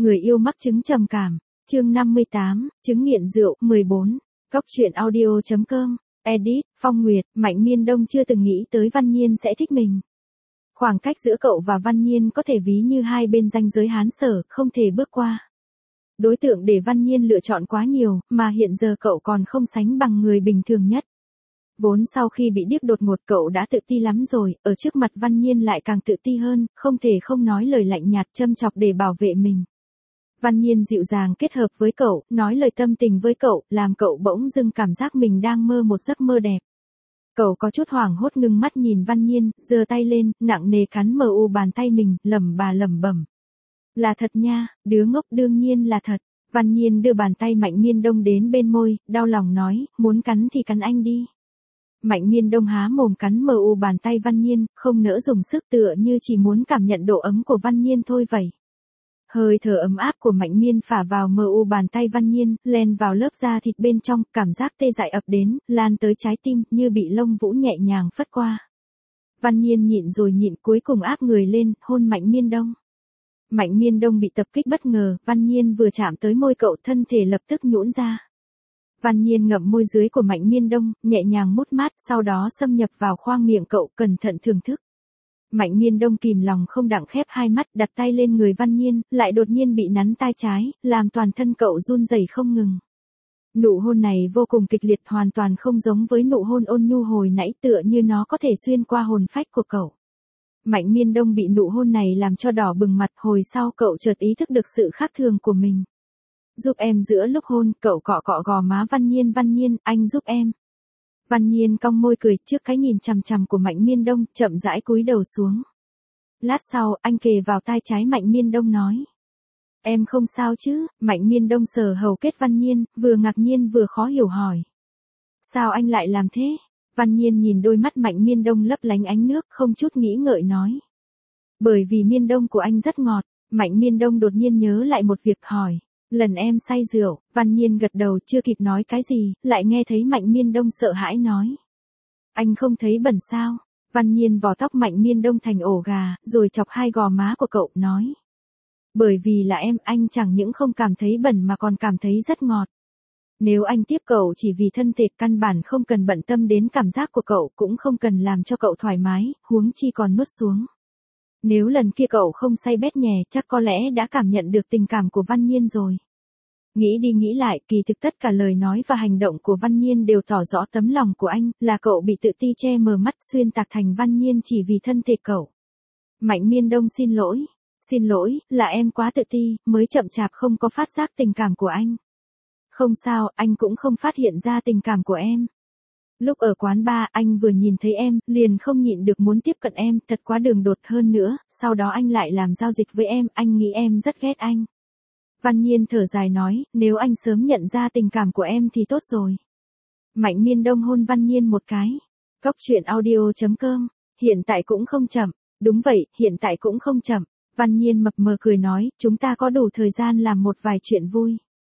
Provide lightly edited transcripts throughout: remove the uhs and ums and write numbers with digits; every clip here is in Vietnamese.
Người yêu mắc chứng trầm cảm. Chương 58, chứng nghiện rượu. 14. Cốc truyện audio.com. Edit, Phong Nguyệt. Mạnh Miên Đông chưa từng nghĩ tới Văn Nhiên sẽ thích mình. Khoảng cách giữa cậu và Văn Nhiên có thể ví như hai bên ranh giới Hán Sở, không thể bước qua. Đối tượng để Văn Nhiên lựa chọn quá nhiều, mà hiện giờ cậu còn không sánh bằng người bình thường nhất. Vốn sau khi bị điếc đột ngột cậu đã tự ti lắm rồi, ở trước mặt Văn Nhiên lại càng tự ti hơn, không thể không nói lời lạnh nhạt châm chọc để bảo vệ mình. Văn Nhiên dịu dàng kết hợp với cậu, nói lời tâm tình với cậu, làm cậu bỗng dưng cảm giác mình đang mơ một giấc mơ đẹp. Cậu có chút hoảng hốt ngưng mắt nhìn Văn Nhiên, giơ tay lên, nặng nề cắn mờ u bàn tay mình, lẩm bẩm. Là thật nha, đứa ngốc đương nhiên là thật. Văn Nhiên đưa bàn tay Mạnh Miên Đông đến bên môi, đau lòng nói, muốn cắn thì cắn anh đi. Mạnh Miên Đông há mồm cắn mờ u bàn tay Văn Nhiên, không nỡ dùng sức tựa như chỉ muốn cảm nhận độ ấm của Văn Nhiên thôi vậy. Hơi thở ấm áp của Mạnh Miên phả vào mờ u bàn tay Văn Nhiên, len vào lớp da thịt bên trong, cảm giác tê dại ập đến, lan tới trái tim, như bị lông vũ nhẹ nhàng phất qua. Văn Nhiên nhịn rồi nhịn cuối cùng áp người lên, hôn Mạnh Miên Đông. Mạnh Miên Đông bị tập kích bất ngờ, Văn Nhiên vừa chạm tới môi cậu thân thể lập tức nhũn ra. Văn Nhiên ngậm môi dưới của Mạnh Miên Đông, nhẹ nhàng mút mát, sau đó xâm nhập vào khoang miệng cậu, cẩn thận thưởng thức. Mạnh Miên Đông kìm lòng không đặng khép hai mắt, đặt tay lên người Văn Nhiên, lại đột nhiên bị nắn tai trái, làm toàn thân cậu run rẩy không ngừng. Nụ hôn này vô cùng kịch liệt, hoàn toàn không giống với nụ hôn ôn nhu hồi nãy, tựa như nó có thể xuyên qua hồn phách của cậu. Mạnh Miên Đông bị nụ hôn này làm cho đỏ bừng mặt, hồi sau cậu chợt ý thức được sự khác thường của mình. Giúp em. Giữa lúc hôn, cậu cọ cọ gò má Văn Nhiên, anh giúp em. Văn Nhiên cong môi cười, trước cái nhìn chằm chằm của Mạnh Miên Đông, chậm rãi cúi đầu xuống. Lát sau, anh kề vào tai trái Mạnh Miên Đông nói. Em không sao chứ? Mạnh Miên Đông sờ hầu kết Văn Nhiên, vừa ngạc nhiên vừa khó hiểu hỏi. Sao anh lại làm thế? Văn Nhiên nhìn đôi mắt Mạnh Miên Đông lấp lánh ánh nước, không chút nghĩ ngợi nói. Bởi vì Miên Đông của anh rất ngọt. Mạnh Miên Đông đột nhiên nhớ lại một việc hỏi. Lần em say rượu, Văn Nhiên gật đầu, chưa kịp nói cái gì, lại nghe thấy Mạnh Miên Đông sợ hãi nói. Anh không thấy bẩn sao? Văn Nhiên vò tóc Mạnh Miên Đông thành ổ gà, rồi chọc hai gò má của cậu, nói. Bởi vì là em, anh chẳng những không cảm thấy bẩn mà còn cảm thấy rất ngọt. Nếu anh tiếp cậu chỉ vì thân thể, căn bản không cần bận tâm đến cảm giác của cậu, cũng không cần làm cho cậu thoải mái, huống chi còn nuốt xuống. Nếu lần kia cậu không say bét nhè, chắc có lẽ đã cảm nhận được tình cảm của Văn Nhiên rồi. Nghĩ đi nghĩ lại, kỳ thực tất cả lời nói và hành động của Văn Nhiên đều tỏ rõ tấm lòng của anh, là cậu bị tự ti che mờ mắt, xuyên tạc thành Văn Nhiên chỉ vì thân thể cậu. Mạnh Miên Đông xin lỗi, là em quá tự ti, mới chậm chạp không có phát giác tình cảm của anh. Không sao, anh cũng không phát hiện ra tình cảm của em. Lúc ở quán bar, anh vừa nhìn thấy em, liền không nhịn được muốn tiếp cận em, thật quá đường đột, hơn nữa, sau đó anh lại làm giao dịch với em, anh nghĩ em rất ghét anh. Văn Nhiên thở dài nói, nếu anh sớm nhận ra tình cảm của em thì tốt rồi. Mạnh Miên Đông hôn Văn Nhiên một cái. Cốc truyện audio.com. Hiện tại cũng không chậm. Đúng vậy, hiện tại cũng không chậm. Văn Nhiên mập mờ cười nói, chúng ta có đủ thời gian làm một vài chuyện vui.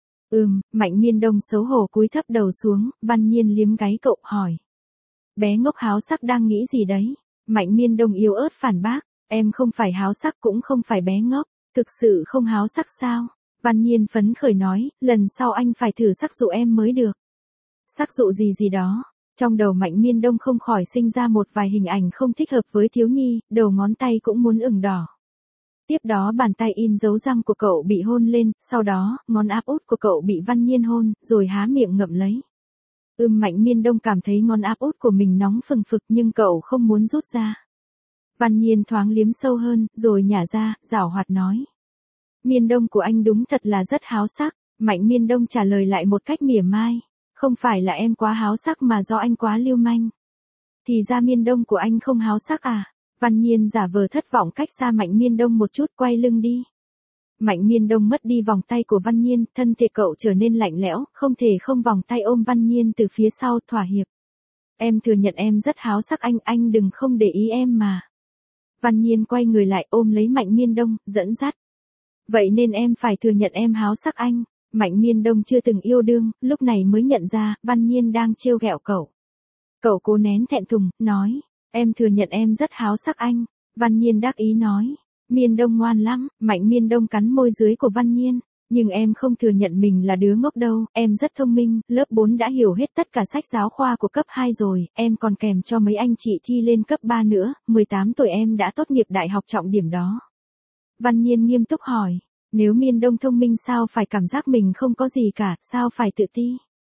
Mạnh Miên Đông xấu hổ cúi thấp đầu xuống, Văn Nhiên liếm gáy cậu, hỏi. Bé ngốc háo sắc đang nghĩ gì đấy? Mạnh Miên Đông yếu ớt phản bác, em không phải háo sắc cũng không phải bé ngốc, thực sự không háo sắc sao? Văn Nhiên phấn khởi nói, lần sau anh phải thử sắc dụ em mới được. Sắc dụ gì đó? Trong đầu Mạnh Miên Đông không khỏi sinh ra một vài hình ảnh không thích hợp với thiếu nhi, đầu ngón tay cũng muốn ửng đỏ. Tiếp đó bàn tay in dấu răng của cậu bị hôn lên, sau đó, ngón áp út của cậu bị Văn Nhiên hôn, rồi há miệng ngậm lấy. Mạnh Miên Đông cảm thấy ngón áp út của mình nóng phừng phực nhưng cậu không muốn rút ra. Văn Nhiên thoáng liếm sâu hơn, rồi nhả ra, giảo hoạt nói. Miên Đông của anh đúng thật là rất háo sắc. Mạnh Miên Đông trả lời lại một cách mỉa mai. Không phải là em quá háo sắc mà do anh quá lưu manh. Thì ra Miên Đông của anh không háo sắc à? Văn Nhiên giả vờ thất vọng cách xa Mạnh Miên Đông một chút, quay lưng đi. Mạnh Miên Đông mất đi vòng tay của Văn Nhiên, thân thể cậu trở nên lạnh lẽo, không thể không vòng tay ôm Văn Nhiên từ phía sau, thỏa hiệp. Em thừa nhận em rất háo sắc anh đừng không để ý em mà. Văn Nhiên quay người lại ôm lấy Mạnh Miên Đông, dẫn dắt. Vậy nên em phải thừa nhận em háo sắc anh. Mạnh Miên Đông chưa từng yêu đương, lúc này mới nhận ra, Văn Nhiên đang trêu ghẹo cậu. Cậu cố nén thẹn thùng, nói, em thừa nhận em rất háo sắc anh. Văn Nhiên đắc ý nói, Miên Đông ngoan lắm, Mạnh Miên Đông cắn môi dưới của Văn Nhiên. Nhưng em không thừa nhận mình là đứa ngốc đâu, em rất thông minh, lớp 4 đã hiểu hết tất cả sách giáo khoa của cấp 2 rồi, em còn kèm cho mấy anh chị thi lên cấp 3 nữa, 18 tuổi em đã tốt nghiệp đại học trọng điểm đó. Văn Nhiên nghiêm túc hỏi, nếu Miên Đông thông minh sao phải cảm giác mình không có gì cả, sao phải tự ti?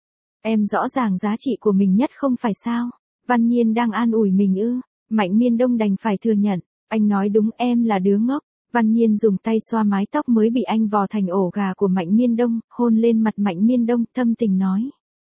Em rõ ràng giá trị của mình nhất không phải sao? Văn Nhiên đang an ủi mình ư? Mạnh Miên Đông đành phải thừa nhận, anh nói đúng, em là đứa ngốc. Văn Nhiên dùng tay xoa mái tóc mới bị anh vò thành ổ gà của Mạnh Miên Đông, hôn lên mặt Mạnh Miên Đông, thâm tình nói.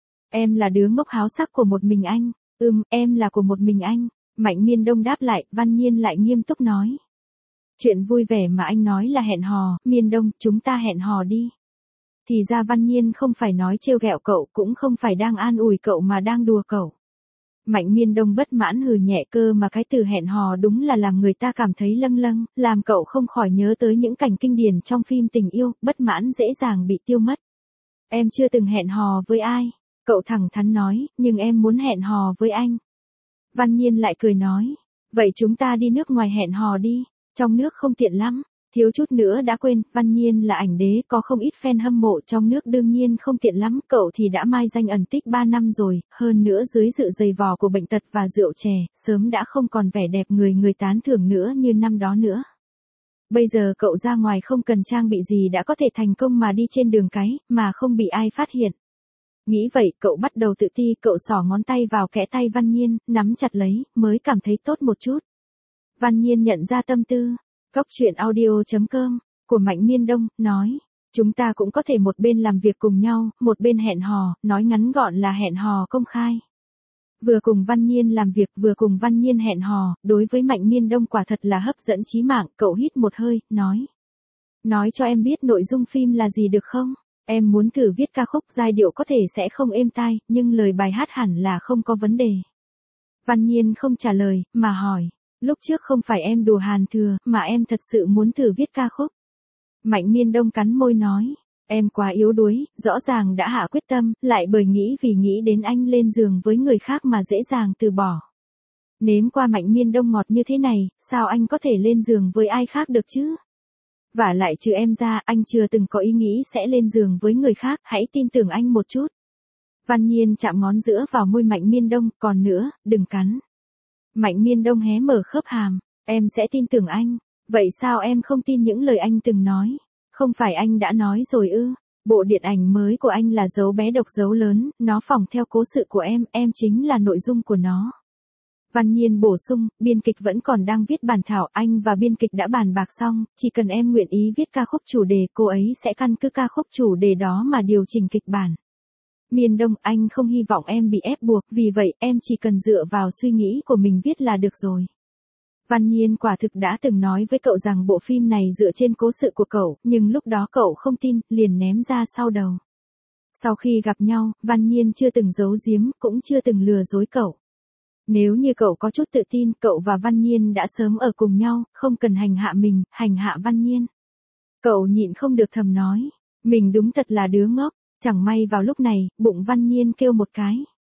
Em là đứa ngốc háo sắc của một mình anh. Em là của một mình anh. Mạnh Miên Đông đáp lại, Văn Nhiên lại nghiêm túc nói. Chuyện vui vẻ mà anh nói là hẹn hò, Miên Đông, chúng ta hẹn hò đi. Thì ra Văn Nhiên không phải nói trêu ghẹo cậu, cũng không phải đang an ủi cậu mà đang đùa cậu. Mạnh Miên Đông bất mãn hừ nhẹ, cơ mà cái từ hẹn hò đúng là làm người ta cảm thấy lâng lâng, làm cậu không khỏi nhớ tới những cảnh kinh điển trong phim tình yêu, bất mãn dễ dàng bị tiêu mất. Em chưa từng hẹn hò với ai, cậu thẳng thắn nói, nhưng em muốn hẹn hò với anh. Văn Nhiên lại cười nói, vậy chúng ta đi nước ngoài hẹn hò đi, trong nước không tiện lắm. Thiếu chút nữa đã quên, Văn Nhiên là ảnh đế, có không ít fan hâm mộ trong nước, đương nhiên không tiện lắm, cậu thì đã mai danh ẩn tích 3 năm rồi, hơn nữa dưới sự dày vò của bệnh tật và rượu chè, sớm đã không còn vẻ đẹp người tán thưởng nữa như năm đó nữa. Bây giờ cậu ra ngoài không cần trang bị gì đã có thể thành công mà đi trên đường cái, mà không bị ai phát hiện. Nghĩ vậy, cậu bắt đầu tự ti, cậu xỏ ngón tay vào kẽ tay Văn Nhiên, nắm chặt lấy, mới cảm thấy tốt một chút. Văn Nhiên nhận ra tâm tư. Góc truyện audio.com của Mạnh Miên Đông nói, chúng ta cũng có thể một bên làm việc cùng nhau, một bên hẹn hò, nói ngắn gọn là hẹn hò công khai. Vừa cùng Văn Nhiên làm việc, vừa cùng Văn Nhiên hẹn hò, đối với Mạnh Miên Đông quả thật là hấp dẫn chí mạng, cậu hít một hơi, nói. Nói cho em biết nội dung phim là gì được không? Em muốn thử viết ca khúc, giai điệu có thể sẽ không êm tai, nhưng lời bài hát hẳn là không có vấn đề. Văn Nhiên không trả lời, mà hỏi. Lúc trước không phải em đùa Hàn Thừa, mà em thật sự muốn thử viết ca khúc. Mạnh Miên Đông cắn môi nói, em quá yếu đuối, rõ ràng đã hạ quyết tâm, lại bởi vì nghĩ đến anh lên giường với người khác mà dễ dàng từ bỏ. Nếm qua Mạnh Miên Đông ngọt như thế này, sao anh có thể lên giường với ai khác được chứ? Vả lại trừ em ra, anh chưa từng có ý nghĩ sẽ lên giường với người khác, hãy tin tưởng anh một chút. Văn Nhiên chạm ngón giữa vào môi Mạnh Miên Đông, còn nữa, đừng cắn. Mạnh Miên Đông hé mở khớp hàm, em sẽ tin tưởng anh, vậy sao em không tin những lời anh từng nói? Không phải anh đã nói rồi ư? Bộ điện ảnh mới của anh là Dấu bé độc dấu lớn, nó phỏng theo cố sự của em chính là nội dung của nó. Văn Nhiên bổ sung, biên kịch vẫn còn đang viết bản thảo, anh và biên kịch đã bàn bạc xong, chỉ cần em nguyện ý viết ca khúc chủ đề, cô ấy sẽ căn cứ ca khúc chủ đề đó mà điều chỉnh kịch bản. Miên Đông, anh không hy vọng em bị ép buộc, vì vậy em chỉ cần dựa vào suy nghĩ của mình viết là được rồi. Văn Nhiên quả thực đã từng nói với cậu rằng bộ phim này dựa trên cố sự của cậu, nhưng lúc đó cậu không tin, liền ném ra sau đầu. Sau khi gặp nhau, Văn Nhiên chưa từng giấu giếm, cũng chưa từng lừa dối cậu. Nếu như cậu có chút tự tin, cậu và Văn Nhiên đã sớm ở cùng nhau, không cần hành hạ mình, hành hạ Văn Nhiên. Cậu nhịn không được thầm nói, mình đúng thật là đứa ngốc. Chẳng may vào lúc này, bụng Văn Nhiên kêu một cái.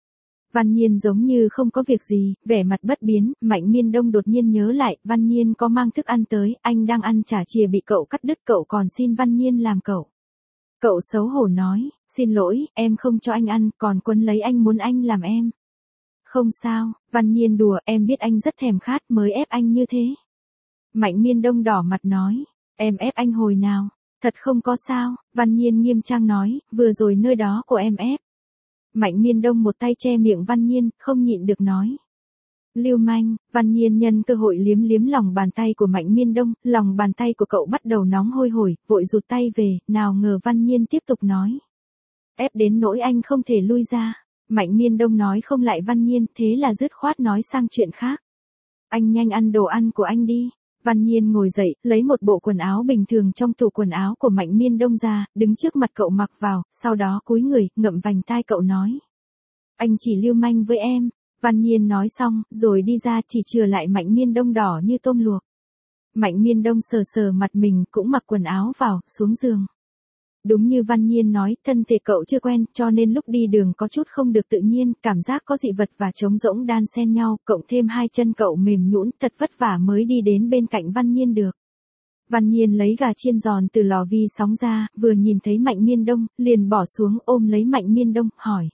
Văn Nhiên giống như không có việc gì, vẻ mặt bất biến, Mạnh Miên Đông đột nhiên nhớ lại, Văn Nhiên có mang thức ăn tới, anh đang ăn chả chìa bị cậu cắt đứt, cậu còn xin Văn Nhiên làm cậu. Cậu xấu hổ nói, xin lỗi, em không cho anh ăn, còn quấn lấy anh muốn anh làm em. Không sao, Văn Nhiên đùa, em biết anh rất thèm khát mới ép anh như thế. Mạnh Miên Đông đỏ mặt nói, em ép anh hồi nào? Thật không có sao, Văn Nhiên nghiêm trang nói, vừa rồi nơi đó của em ép. Mạnh Miên Đông một tay che miệng Văn Nhiên, không nhịn được nói. Lưu manh, Văn Nhiên nhân cơ hội liếm lòng bàn tay của Mạnh Miên Đông, lòng bàn tay của cậu bắt đầu nóng hôi hổi, vội rụt tay về, nào ngờ Văn Nhiên tiếp tục nói. Ép đến nỗi anh không thể lui ra. Mạnh Miên Đông nói không lại Văn Nhiên, thế là dứt khoát nói sang chuyện khác. Anh nhanh ăn đồ ăn của anh đi. Văn Nhiên ngồi dậy, lấy một bộ quần áo bình thường trong tủ quần áo của Mạnh Miên Đông ra, đứng trước mặt cậu mặc vào, sau đó cúi người, ngậm vành tai cậu nói. Anh chỉ lưu manh với em. Văn Nhiên nói xong, rồi đi ra chỉ chừa lại Mạnh Miên Đông đỏ như tôm luộc. Mạnh Miên Đông sờ sờ mặt mình cũng mặc quần áo vào, xuống giường. Đúng như Văn Nhiên nói, thân thể cậu chưa quen, cho nên lúc đi đường có chút không được tự nhiên, cảm giác có dị vật và trống rỗng đan xen nhau, cộng thêm hai chân cậu mềm nhũn, thật vất vả mới đi đến bên cạnh Văn Nhiên được. Văn Nhiên lấy gà chiên giòn từ lò vi sóng ra, vừa nhìn thấy Mạnh Miên Đông, liền bỏ xuống ôm lấy Mạnh Miên Đông, hỏi.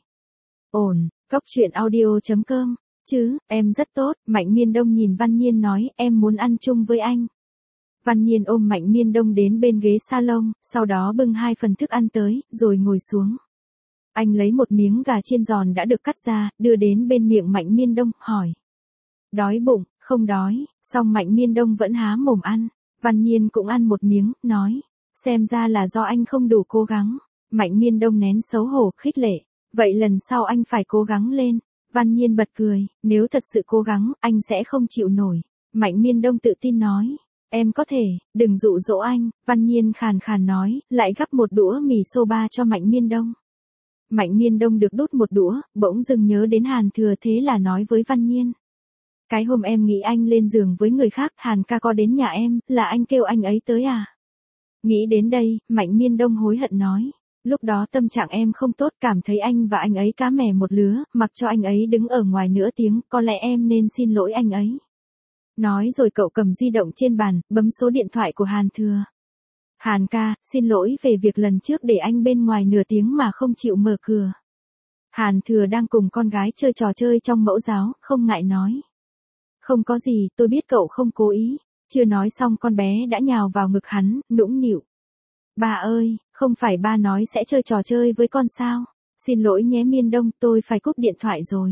Ổn, Cốc truyện audio.com, chứ, em rất tốt, Mạnh Miên Đông nhìn Văn Nhiên nói, em muốn ăn chung với anh. Văn Nhiên ôm Mạnh Miên Đông đến bên ghế salon, sau đó bưng 2 phần thức ăn tới, rồi ngồi xuống. Anh lấy một miếng gà chiên giòn đã được cắt ra, đưa đến bên miệng Mạnh Miên Đông, hỏi. Đói bụng, không đói, song Mạnh Miên Đông vẫn há mồm ăn. Văn Nhiên cũng ăn một miếng, nói. Xem ra là do anh không đủ cố gắng. Mạnh Miên Đông nén xấu hổ, khích lệ. Vậy lần sau anh phải cố gắng lên. Văn Nhiên bật cười, nếu thật sự cố gắng, anh sẽ không chịu nổi. Mạnh Miên Đông tự tin nói. Em có thể, đừng dụ dỗ anh. Văn Nhiên khàn khàn nói, lại gắp một đũa mì soba cho Mạnh Miên Đông. Mạnh Miên Đông được đút một đũa, bỗng dưng nhớ đến Hàn Thừa, thế là nói với Văn Nhiên. Cái hôm em nghĩ anh lên giường với người khác, Hàn ca có đến nhà em, là anh kêu anh ấy tới à? Nghĩ đến đây, Mạnh Miên Đông hối hận nói. Lúc đó tâm trạng em không tốt, cảm thấy anh và anh ấy cá mè một lứa, mặc cho anh ấy đứng ở ngoài nửa tiếng, có lẽ em nên xin lỗi anh ấy. Nói rồi cậu cầm di động trên bàn, bấm số điện thoại của Hàn Thừa. Hàn ca, xin lỗi về việc lần trước để anh bên ngoài nửa tiếng mà không chịu mở cửa. Hàn Thừa đang cùng con gái chơi trò chơi trong mẫu giáo, không ngại nói. Không có gì, tôi biết cậu không cố ý. Chưa nói xong con bé đã nhào vào ngực hắn, nũng nịu. Ba ơi, không phải ba nói sẽ chơi trò chơi với con sao? Xin lỗi nhé Miên Đông, tôi phải cúp điện thoại rồi.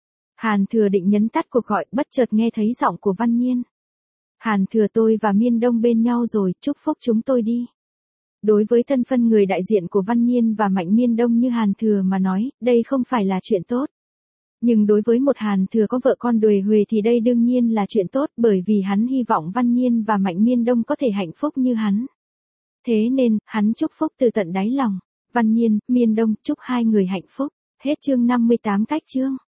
Hàn Thừa định nhấn tắt cuộc gọi, bất chợt nghe thấy giọng của Văn Nhiên. Hàn Thừa, tôi và Miên Đông bên nhau rồi, chúc phúc chúng tôi đi. Đối với thân phận người đại diện của Văn Nhiên và Mạnh Miên Đông như Hàn Thừa mà nói, đây không phải là chuyện tốt. Nhưng đối với một Hàn Thừa có vợ con đuề huề thì đây đương nhiên là chuyện tốt, bởi vì hắn hy vọng Văn Nhiên và Mạnh Miên Đông có thể hạnh phúc như hắn. Thế nên, hắn chúc phúc từ tận đáy lòng. Văn Nhiên, Miên Đông, chúc hai người hạnh phúc. Hết chương 58 cách chương.